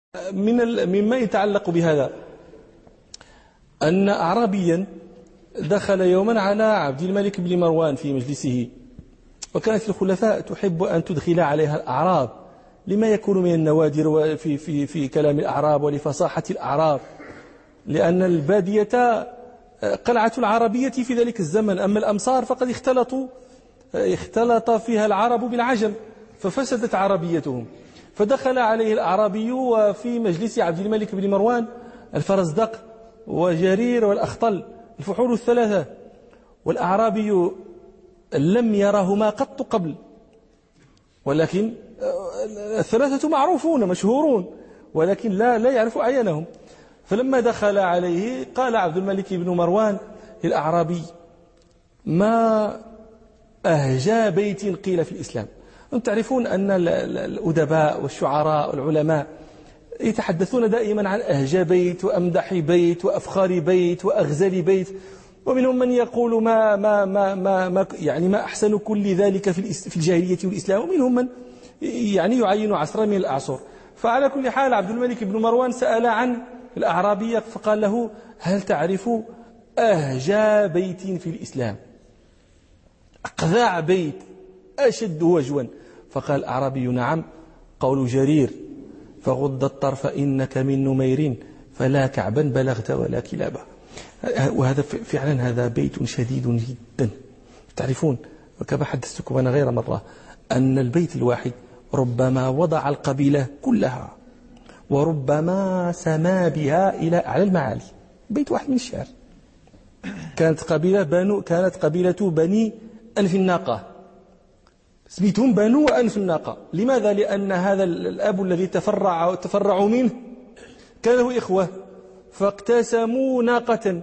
مما يتعلق بهذا أن أعرابيا دخل يوما على عبد الملك بن مروان في مجلسه، وكانت الخلفاء تحب أن تدخل عليها الأعراب لما يكون من النوادر في كلام الأعراب ولفصاحة الأعراب، لأن البادية قلعة العربية في ذلك الزمن، أما الأمصار فقد اختلط فيها العرب بالعجم ففسدت عربيتهم. فدخل عليه الأعرابي وفي مجلس عبد الملك بن مروان الفرزدق وجرير والأخطل الفحول الثلاثة، والأعرابي لم يرهما قط قبل، ولكن الثلاثة معروفون مشهورون ولكن لا يعرف أعيانهم. فلما دخل عليه قال عبد الملك بن مروان للأعرابي: ما أهجى بيت قيل في الإسلام. أنتم تعرفون أن الأدباء والشعراء والعلماء يتحدثون دائما عن أهجى بيت وأمدح بيت وأفخار بيت وأغزل بيت، ومنهم من يقول ما أحسن كل ذلك في الجاهلية والإسلام، ومنهم من يعين عصرا من الأعصر. فعلى كل حال عبد الملك بن مروان سأل عن الأعرابي فقال له: هل تعرف أهجى بيت في الإسلام؟ أقذع بيت أشد وجوا. فقال الأعرابي: نعم، قول جرير: فغض الطرف إنك من نمير فلا كعبا بلغت ولا كلابا. وهذا فعلا هذا بيت شديد جدا. تعرفون وكما حدثتكم أنا غير مرة أن البيت الواحد ربما وضع القبيلة كلها وربما سما بها إلى أعلى المعالي. بيت واحد من الشعر. كانت قبيلة بني أنف الناقة، سميتهم بنو أنف الناقة. لماذا؟ لأن هذا الأب الذي تفرعوا منه كان له إخوة فاقتسموا ناقة،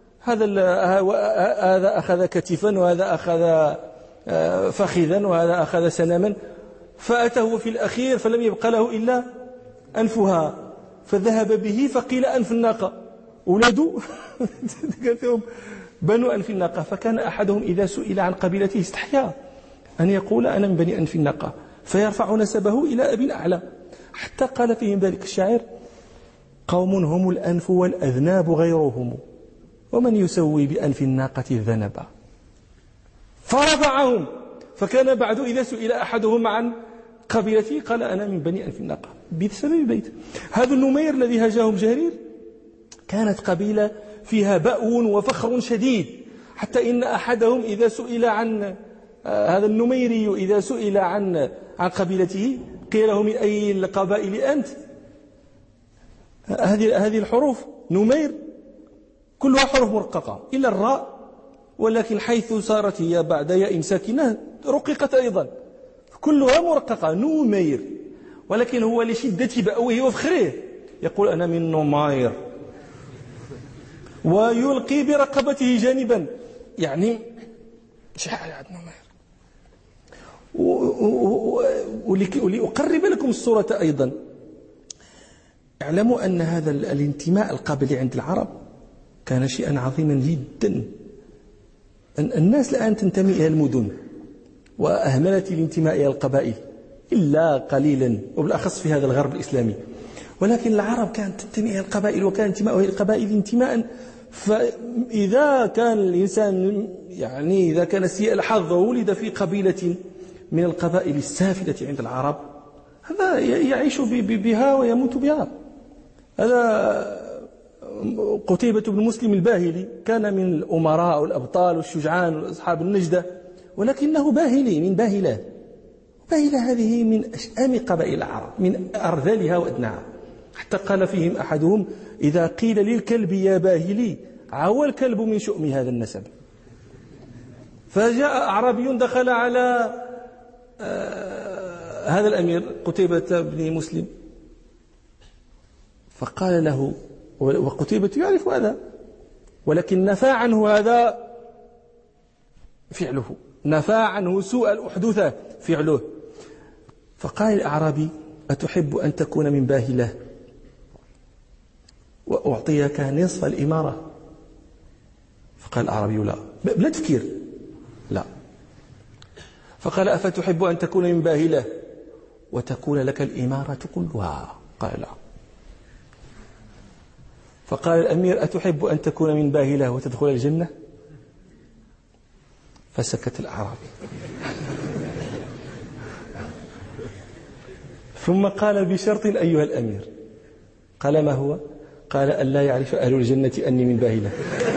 هذا أخذ كتفا وهذا أخذ فخذا وهذا أخذ سنما، فأتاه في الأخير فلم يبق له إلا أنفها، فذهب به فقيل أنف الناقة. أولاده قال فيهم بنو أنف الناقة. فكان أحدهم إذا سئل عن قبيلته استحيا أن يقول أنا من بني أنف الناقة، فيرفع نسبه إلى أب أعلى، حتى قال فيهم ذلك الشاعر: قوم هم الأنف والأذناب غيرهم، ومن يسوي بأنف الناقة الذنبا. فرفعهم، فكان بعد إذا سئل أحدهم عن قبيلته قال أنا من بني أنف الناقة بسبب بيت. هذا النمير الذي هجاهم جرير كانت قبيلة فيها بأو وفخر شديد، حتى إن أحدهم إذا سئل عن هذا النميري إذا سئل عن قبيلته قيل له: من أي القبائل أنت؟ هذه الحروف نمير كلها حروف مرققة إلا الراء، ولكن حيث صارت هي بعد ياء ساكنة رققت أيضا، كلها مرققة نمير. ولكن هو لشدة بأوه وفخره يقول أنا من نمير، ويلقي برقبته جانبا يعني شحال نمير. ولأقرب لكم الصورة أيضا، اعلموا أن هذا الانتماء القبلي عند العرب كان شيئا عظيما جدا. الناس الآن تنتمي إلى المدن وأهملت الانتماء إلى القبائل إلا قليلا، وبالأخص في هذا الغرب الإسلامي. ولكن العرب كانت تنتمي إلى القبائل، وكان انتماءه إلى القبائل انتماء. فإذا كان الإنسان إذا كان سيء الحظ وولد في قبيلة من القبائل السافلة عند العرب، هذا يعيش بها ويموت بها. هذا قتيبة بن مسلم الباهلي كان من الأمراء والأبطال والشجعان وأصحاب النجدة، ولكنه باهلي من باهلة. باهلة هذه من أشأم قبائل العرب، من أرذلها وأدناها، حتى قال فيهم أحدهم: إذا قيل للكلب يا باهلي عوى الكلب من شؤم هذا النسب. فجاء أعرابي دخل على هذا الأمير قتيبة بن مسلم فقال له، وقتيبة يعرف هذا، ولكن نفى عنه هذا فعله، نفى عنه سوء الأحدثة فعله. فقال الأعرابي: أتحب أن تكون من باهلة وأعطيك نصف الإمارة؟ فقال الأعرابي: لا، بلا تفكير، لا. فقال: أفتحب أن تكون من باهلة وتكون لك الإمارة كلها؟ قال: لا. فقال الأمير: أتحب أن تكون من باهلة وتدخل الجنة؟ فسكت الأعرابي. ثم قال: بشرط أيها الأمير. قال: ما هو؟ قال: أن لا يعرف أهل الجنة أني من باهلة.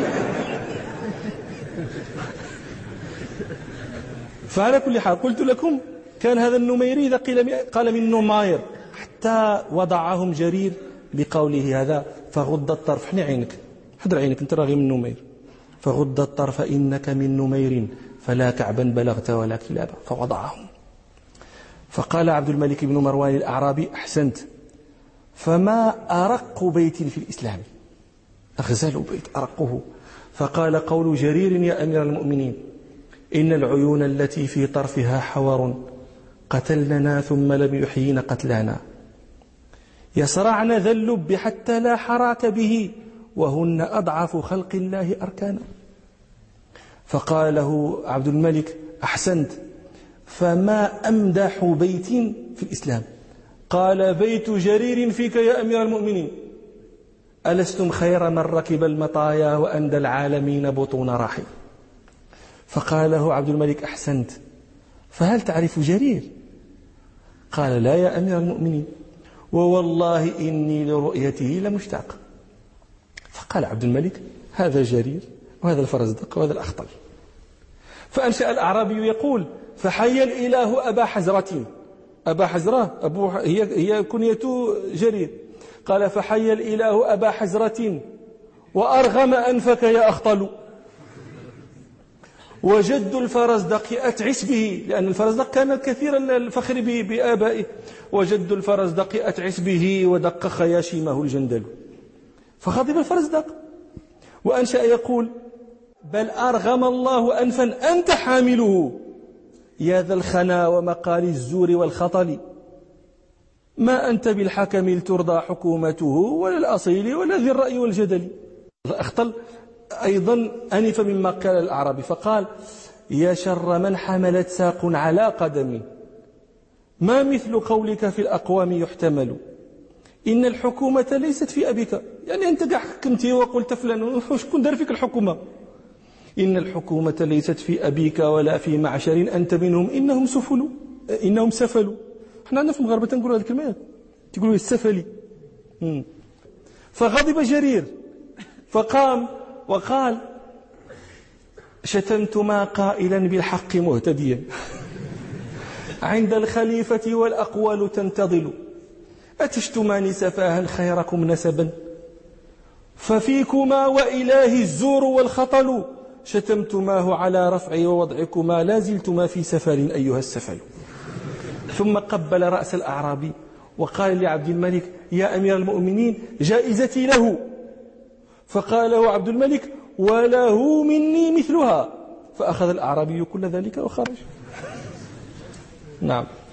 فعلى كل حال قلت لكم كان هذا النميري إذا قال من نمير، حتى وضعهم جرير بقوله هذا: فغض الطرف. حني عينك، حضر عينك، انت راغي من نمير. فغض الطرف إنك من نمير فلا كعبا بلغت ولا كلابا. فوضعهم. فقال عبد الملك بن مروان الأعرابي: أحسنت، فما أرق بيت في الإسلام؟ أغزل بيت أرقه. فقال: قول جرير يا أمير المؤمنين: إن العيون التي في طرفها حور قتلننا ثم لم يحيين قتلانا، يصرعن ذا اللب حتى لا حراك به، وهن أضعف خلق الله أركانا. فقال له عبد الملك: أحسنت، فما أمدح بيت في الإسلام؟ قال: بيت جرير فيك يا أمير المؤمنين. ألستم خير من ركب المطايا وأندى العالمين بطون راحي. فقال له عبد الملك: أحسنت، فهل تعرف جرير؟ قال: لا يا أمير المؤمنين، ووالله إني لرؤيته لمشتاق. فقال عبد الملك: هذا جرير وهذا الفرزدق وهذا الأخطل. فأنشأ الأعرابي يقول: فحي الإله أبا حزرة. أبا حزرة هي كنية جرير. قال: فحي الإله أبا حزرة وأرغم أنفك يا أخطل. وجد الفرزدق أتعس به، لأن الفرزدق كان كثير الفخر بآبائه. وجد الفرزدق أتعس به ودق خياشيمه الجندل. فغضب الفرزدق وأنشأ يقول: بل أرغم الله أنفا أنت حامله يا ذا الخنا ومقال الزور والخطل، ما أنت بالحكم لترضى حكومته ولا الأصيل ولا ذي الرأي والجدل. أخطل أيضا أنف مما قال الأعرابي فقال: يا شر من حملت ساق على قدم، ما مثل قولك في الأقوام يحتمل، إن الحكومة ليست في أبيك. يعني أنت قاعد حكمتي وقلت فلان، شكون دار فيك الحكومة؟ إن الحكومة ليست في أبيك ولا في معشر أنت منهم، إنهم سفلوا. احنا عندنا في المغرب نقولوا هذه الكلمة، تقولوا السفلي. فغضب جرير فقام وقال: شتمتما قائلا بالحق مهتديا، عند الخليفة والأقوال تنتظل، أتشتمان سفاها خيركم نسبا، ففيكما وإله الزور والخطل، شتمتماه على رفع ووضعكما، لا زلتما في سفل أيها السفل. ثم قبل رأس الأعرابي وقال لعبد الملك: يا أمير المؤمنين، جائزتي له. فقال له عبد الملك: وله مني مثلها. فأخذ الأعرابي كل ذلك وخرج. نعم.